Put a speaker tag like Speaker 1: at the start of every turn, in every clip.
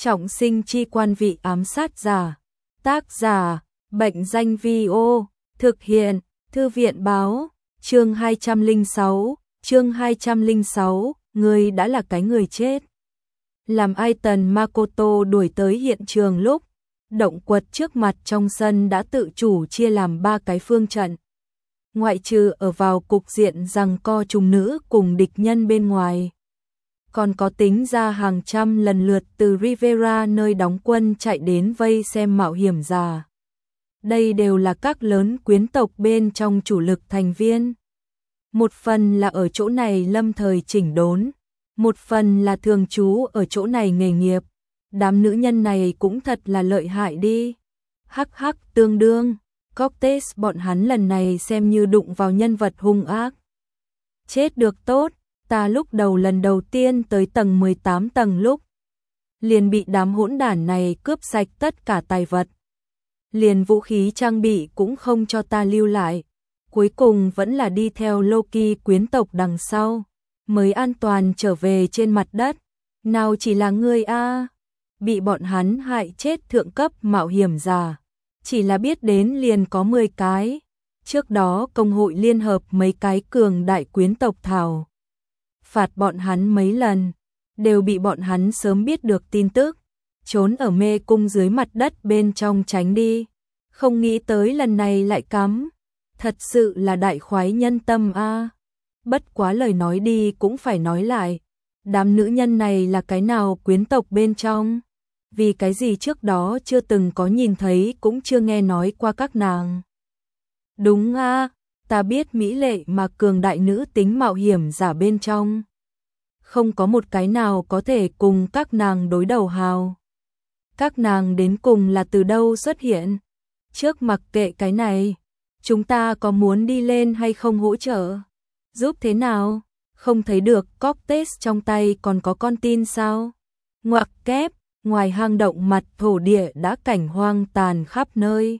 Speaker 1: Trọng sinh chi quan vị ám sát giả. Tác giả, Bệnh danh Vi-ô, thực hiện, Thư viện báo, chương 206, người đã là cái người chết. Làm Aiton Makoto đuổi tới hiện trường lúc, động quật trước mặt trong sân đã tự chủ chia làm 3 cái phương trận. Ngoại trừ ở vào cục diện giằng co trùng nữ cùng địch nhân bên ngoài. Còn có tính ra hàng trăm lần lượt từ Rivera nơi đóng quân chạy đến vây xem mạo hiểm giả. Đây đều là các lớn quyến tộc bên trong chủ lực thành viên. Một phần là ở chỗ này lâm thời chỉnh đốn, một phần là thường trú ở chỗ này nghề nghiệp. Đám nữ nhân này cũng thật là lợi hại đi. Hắc hắc tương đương, Cortez bọn hắn lần này xem như đụng vào nhân vật hung ác. Chết được tốt, ta lúc đầu lần đầu tiên tới tầng 18 tầng lúc. Liền bị đám hỗn đản này cướp sạch tất cả tài vật. Liền vũ khí trang bị cũng không cho ta lưu lại. Cuối cùng vẫn là đi theo Loki quyến tộc đằng sau. Mới an toàn trở về trên mặt đất. Nào chỉ là ngươi a, bị bọn hắn hại chết thượng cấp mạo hiểm giả. Chỉ là biết đến liền có 10 cái. Trước đó công hội liên hợp mấy cái cường đại quyến tộc thảo. Phạt bọn hắn mấy lần. Đều bị bọn hắn sớm biết được tin tức. Trốn ở mê cung dưới mặt đất bên trong tránh đi. Không nghĩ tới lần này lại cắm. Thật sự là đại khoái nhân tâm a. Bất quá lời nói đi cũng phải nói lại. Đám nữ nhân này là cái nào quyến tộc bên trong? Vì cái gì trước đó chưa từng có nhìn thấy cũng chưa nghe nói qua các nàng. Đúng a, ta biết mỹ lệ mà cường đại nữ tính mạo hiểm giả bên trong. Không có một cái nào có thể cùng các nàng đối đầu hào. Các nàng đến cùng là từ đâu xuất hiện? Trước mặc kệ cái này, chúng ta có muốn đi lên hay không hỗ trợ? Giúp thế nào? Không thấy được Cortez trong tay còn có con tin sao? Ngoặc kép, ngoài hang động mặt thổ địa đã cảnh hoang tàn khắp nơi.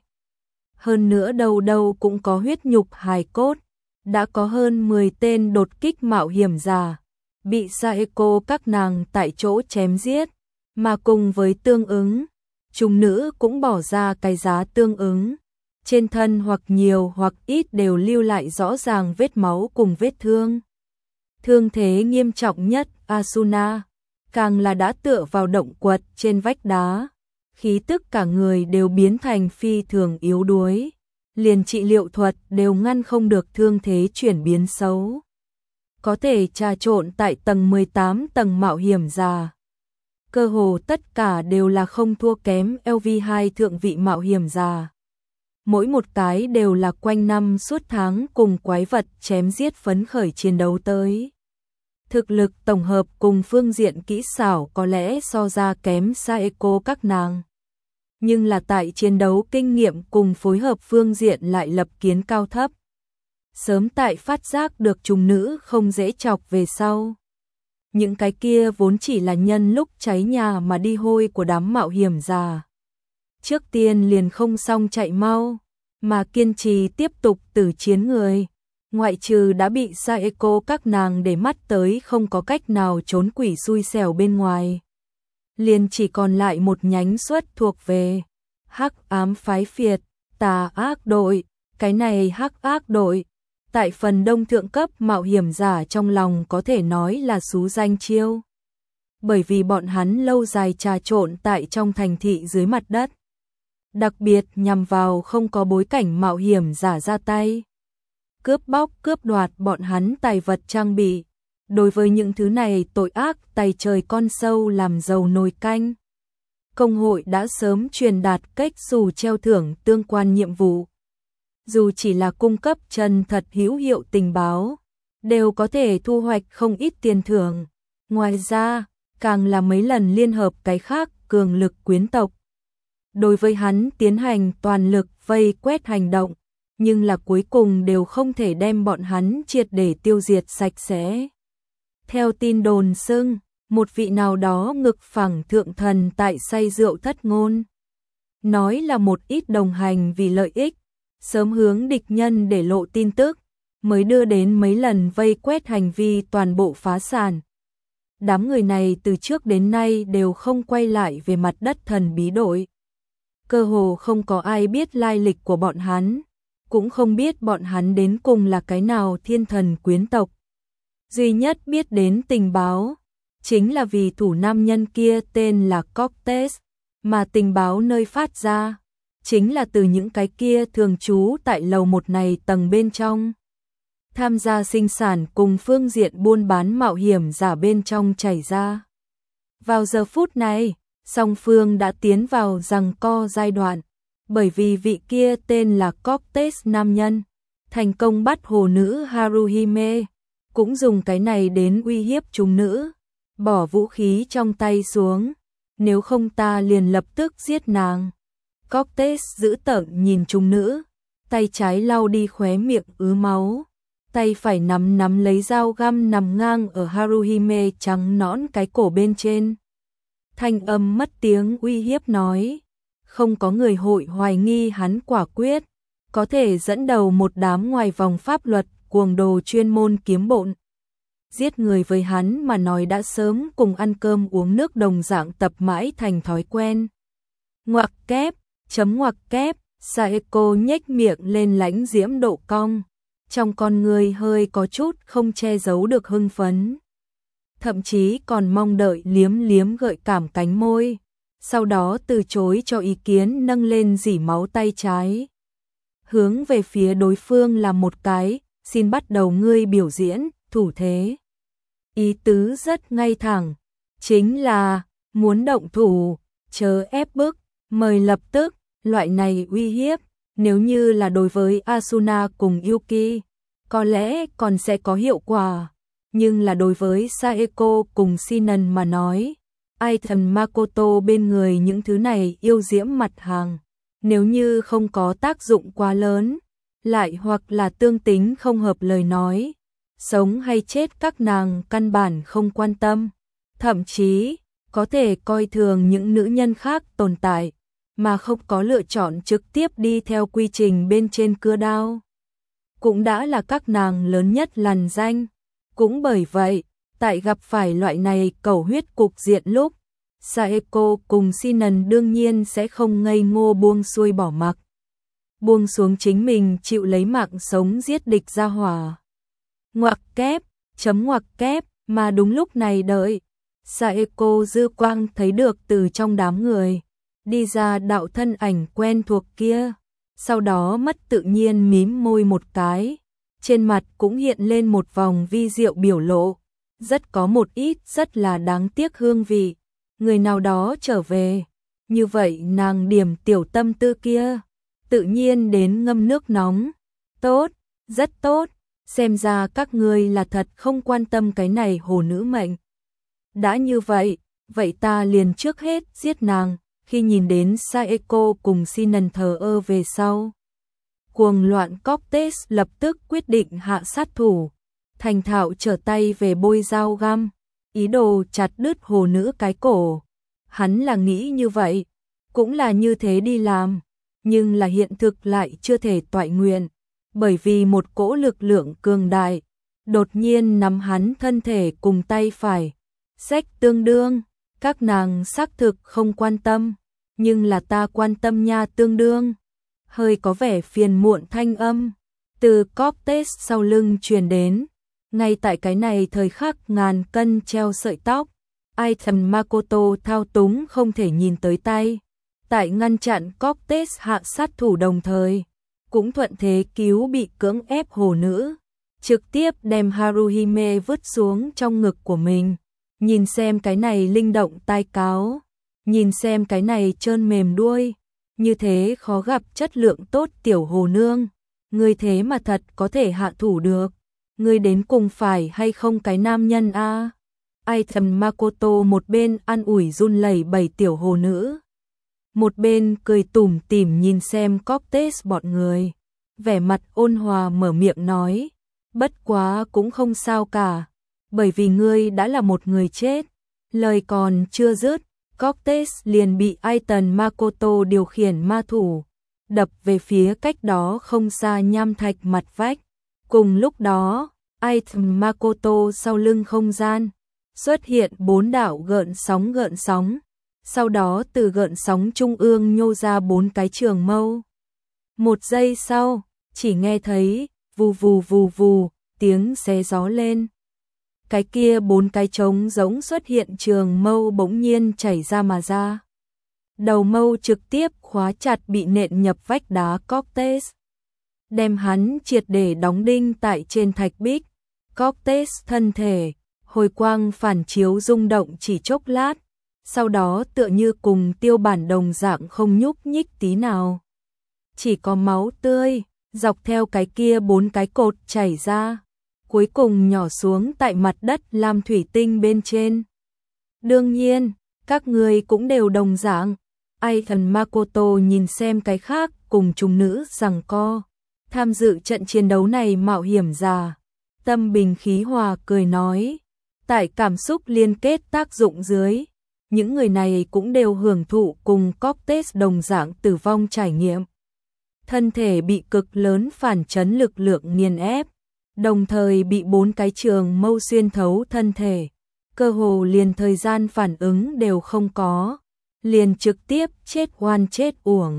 Speaker 1: Hơn nữa đâu đâu cũng có huyết nhục hài cốt. Đã có hơn 10 tên đột kích mạo hiểm giả. Bị Saeko các nàng tại chỗ chém giết. Mà cùng với tương ứng, chúng nữ cũng bỏ ra cái giá tương ứng. Trên thân hoặc nhiều hoặc ít đều lưu lại rõ ràng vết máu cùng vết thương. Thương thế nghiêm trọng nhất Asuna, càng là đã tựa vào động quật trên vách đá. Khí tức cả người đều biến thành phi thường yếu đuối. Liền trị liệu thuật đều ngăn không được thương thế chuyển biến xấu. Có thể trà trộn tại tầng 18 tầng mạo hiểm giả. Cơ hồ tất cả đều là không thua kém LV2 thượng vị mạo hiểm giả. Mỗi một cái đều là quanh năm suốt tháng cùng quái vật chém giết phấn khởi chiến đấu tới. Thực lực tổng hợp cùng phương diện kỹ xảo có lẽ so ra kém Saeko các nàng. Nhưng là tại chiến đấu kinh nghiệm cùng phối hợp phương diện lại lập kiến cao thấp. Sớm tại phát giác được trùng nữ không dễ chọc về sau. Những cái kia vốn chỉ là nhân lúc cháy nhà mà đi hôi của đám mạo hiểm già. Trước tiên liền không xong chạy mau, mà kiên trì tiếp tục tử chiến người. Ngoại trừ đã bị Saeko các nàng để mắt tới không có cách nào trốn quỷ xui xẻo bên ngoài. Liền chỉ còn lại một nhánh suất thuộc về Hắc ám phái phiệt, tà ác đội. Cái này Hắc ác đội, tại phần đông thượng cấp mạo hiểm giả trong lòng có thể nói là xú danh chiêu. Bởi vì bọn hắn lâu dài trà trộn tại trong thành thị dưới mặt đất. Đặc biệt nhằm vào không có bối cảnh mạo hiểm giả ra tay. Cướp bóc cướp đoạt bọn hắn tài vật trang bị. Đối với những thứ này tội ác tày trời con sâu làm dầu nồi canh. Công hội đã sớm truyền đạt cách dù treo thưởng tương quan nhiệm vụ. Dù chỉ là cung cấp chân thật hữu hiệu tình báo, đều có thể thu hoạch không ít tiền thưởng. Ngoài ra, càng là mấy lần liên hợp cái khác cường lực quyến tộc. Đối với hắn tiến hành toàn lực vây quét hành động, nhưng là cuối cùng đều không thể đem bọn hắn triệt để tiêu diệt sạch sẽ. Theo tin đồn xưng, một vị nào đó ngực phẳng thượng thần tại say rượu thất ngôn. Nói là một ít đồng hành vì lợi ích, sớm hướng địch nhân để lộ tin tức, mới đưa đến mấy lần vây quét hành vi toàn bộ phá sản. Đám người này từ trước đến nay đều không quay lại về mặt đất thần bí đội. Cơ hồ không có ai biết lai lịch của bọn hắn, cũng không biết bọn hắn đến cùng là cái nào thiên thần quyến tộc. Duy nhất biết đến tình báo, chính là vì thủ nam nhân kia tên là Cortez, mà tình báo nơi phát ra, chính là từ những cái kia thường trú tại lầu 1 này tầng bên trong. Tham gia sinh sản cùng phương diện buôn bán mạo hiểm giả bên trong chảy ra. Vào giờ phút này, song phương đã tiến vào giằng co giai đoạn, bởi vì vị kia tên là Cortez nam nhân, thành công bắt hồ nữ Haruhime, cũng dùng cái này đến uy hiếp chúng nữ, bỏ vũ khí trong tay xuống, nếu không ta liền lập tức giết nàng. Cortez dữ tợn nhìn chúng nữ, tay trái lau đi khóe miệng ứ máu, tay phải nắm lấy dao găm nằm ngang ở Haruhime trắng nõn cái cổ bên trên. Thanh âm mất tiếng uy hiếp nói, không có người hội hoài nghi hắn quả quyết, có thể dẫn đầu một đám ngoài vòng pháp luật cuồng đồ chuyên môn kiếm bộn. Giết người với hắn mà nói đã sớm cùng ăn cơm uống nước đồng dạng tập mãi thành thói quen. Ngoặc kép, chấm ngoặc kép, Saeko nhếch miệng lên lãnh diễm độ cong, trong con người hơi có chút không che giấu được hưng phấn. Thậm chí còn mong đợi liếm gợi cảm cánh môi, sau đó từ chối cho ý kiến nâng lên dỉ máu tay trái. Hướng về phía đối phương là một cái, xin bắt đầu ngươi biểu diễn, thủ thế. Ý tứ rất ngay thẳng, chính là, muốn động thủ, chớ ép bức, mời lập tức, loại này uy hiếp, nếu như là đối với Asuna cùng Yuki, có lẽ còn sẽ có hiệu quả. Nhưng là đối với Saeko cùng Shinan mà nói, ai thần Makoto bên người những thứ này yêu diễm mặt hàng, nếu như không có tác dụng quá lớn, lại hoặc là tương tính không hợp lời nói, sống hay chết các nàng căn bản không quan tâm, thậm chí có thể coi thường những nữ nhân khác tồn tại, mà không có lựa chọn trực tiếp đi theo quy trình bên trên cưa đao. Cũng đã là các nàng lớn nhất lằn danh. Cũng bởi vậy, tại gặp phải loại này cầu huyết cục diện lúc, Saeko cùng Shinan đương nhiên sẽ không ngây ngô buông xuôi bỏ mặc. Buông xuống chính mình chịu lấy mạng sống giết địch ra hỏa. Ngoặc kép, chấm ngoặc kép, mà đúng lúc này đợi. Saeko dư quang thấy được từ trong đám người, đi ra đạo thân ảnh quen thuộc kia, sau đó mất tự nhiên mím môi một cái. Trên mặt cũng hiện lên một vòng vi diệu biểu lộ, rất có một ít rất là đáng tiếc hương vị. Người nào đó trở về, như vậy nàng điểm tiểu tâm tư kia, tự nhiên đến ngâm nước nóng. Tốt, rất tốt, xem ra các ngươi là thật không quan tâm cái này hồ nữ mệnh. Đã như vậy, vậy ta liền trước hết giết nàng. Khi nhìn đến Saeko cùng Shinan thờ ơ về sau, cuồng loạn Cortez lập tức quyết định hạ sát thủ, thành thạo trở tay về bôi dao găm, ý đồ chặt đứt hồ nữ cái cổ. Hắn là nghĩ như vậy, cũng là như thế đi làm, nhưng là hiện thực lại chưa thể toại nguyện, bởi vì một cỗ lực lượng cường đại đột nhiên nắm hắn thân thể cùng tay phải, xách tương đương. Các nàng xác thực không quan tâm, nhưng là ta quan tâm nha. Tương đương hơi có vẻ phiền muộn thanh âm từ Cortez sau lưng truyền đến. Ngay tại cái này thời khắc ngàn cân treo sợi tóc, ai thần Makoto thao túng không thể nhìn tới tay, tại ngăn chặn Cortez hạ sát thủ đồng thời, cũng thuận thế cứu bị cưỡng ép hồ nữ, trực tiếp đem Haruhime vứt xuống trong ngực của mình. Nhìn xem cái này linh động tai cáo, nhìn xem cái này trơn mềm đuôi, như thế khó gặp chất lượng tốt tiểu hồ nương, ngươi thế mà thật có thể hạ thủ được, ngươi đến cùng phải hay không cái nam nhân a? Ai thầm Makoto một bên an ủi run lẩy bẩy tiểu hồ nữ, một bên cười tủm tỉm nhìn xem Cortez bọn người, vẻ mặt ôn hòa mở miệng nói, bất quá cũng không sao cả, bởi vì ngươi đã là một người chết. Lời còn chưa dứt, Cortez liền bị Aiton Makoto điều khiển ma thủ, đập về phía cách đó không xa nham thạch mặt vách. Cùng lúc đó, Aiton Makoto sau lưng không gian, xuất hiện 4 đạo gợn sóng, sau đó từ gợn sóng trung ương nhô ra 4 cái trường mâu. Một giây sau, chỉ nghe thấy vù vù vù vù, tiếng xé gió lên. Cái kia 4 cái trống giống xuất hiện trường mâu bỗng nhiên chảy ra mà ra. Đầu mâu trực tiếp khóa chặt bị nện nhập vách đá Cortez, đem hắn triệt để đóng đinh tại trên thạch bích. Cortez thân thể, hồi quang phản chiếu rung động chỉ chốc lát, sau đó tựa như cùng tiêu bản đồng dạng không nhúc nhích tí nào. Chỉ có máu tươi, dọc theo cái kia 4 cái cột chảy ra, cuối cùng nhỏ xuống tại mặt đất lam thủy tinh bên trên. Đương nhiên, các người cũng đều đồng dạng. Aiton Makoto nhìn xem cái khác cùng chúng nữ giằng co, tham dự trận chiến đấu này mạo hiểm giả, tâm bình khí hòa cười nói, tại cảm xúc liên kết tác dụng dưới, những người này cũng đều hưởng thụ cùng Cortez đồng dạng tử vong trải nghiệm. Thân thể bị cực lớn phản chấn lực lượng nghiền ép, đồng thời bị 4 cái trường mâu xuyên thấu thân thể, cơ hồ liền thời gian phản ứng đều không có, liền trực tiếp chết oan chết uổng.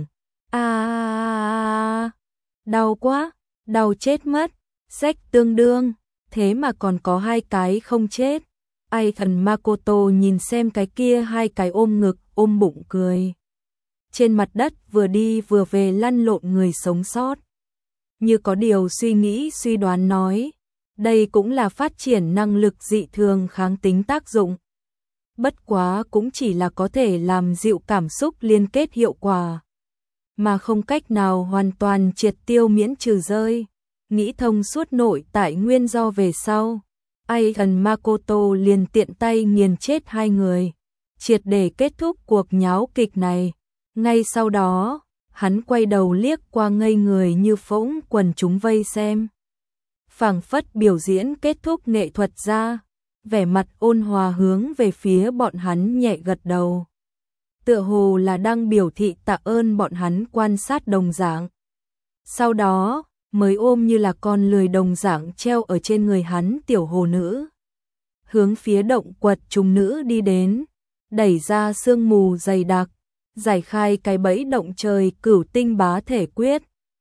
Speaker 1: Đau quá, đau chết mất, rách tương đương, thế mà còn có 2 cái không chết. Aiton Makoto nhìn xem cái kia 2 cái ôm ngực, ôm bụng cười. Trên mặt đất vừa đi vừa về lăn lộn người sống sót. Như có điều suy nghĩ suy đoán nói, đây cũng là phát triển năng lực dị thường kháng tính tác dụng. Bất quá cũng chỉ là có thể làm dịu cảm xúc liên kết hiệu quả, mà không cách nào hoàn toàn triệt tiêu miễn trừ rơi. Nghĩ thông suốt nội tại nguyên do về sau, Aiton Makoto liền tiện tay nghiền chết 2 người, triệt để kết thúc cuộc nháo kịch này. Ngay sau đó, hắn quay đầu liếc qua ngây người như phỗng quần chúng vây xem. Phảng phất biểu diễn kết thúc nghệ thuật ra, vẻ mặt ôn hòa hướng về phía bọn hắn nhẹ gật đầu. Tựa hồ là đang biểu thị tạ ơn bọn hắn quan sát đồng dạng. Sau đó, mới ôm như là con lười đồng dạng treo ở trên người hắn tiểu hồ nữ. Hướng phía động quật trùng nữ đi đến, đẩy ra sương mù dày đặc, giải khai cái bẫy động trời cửu tinh bá thể quyết.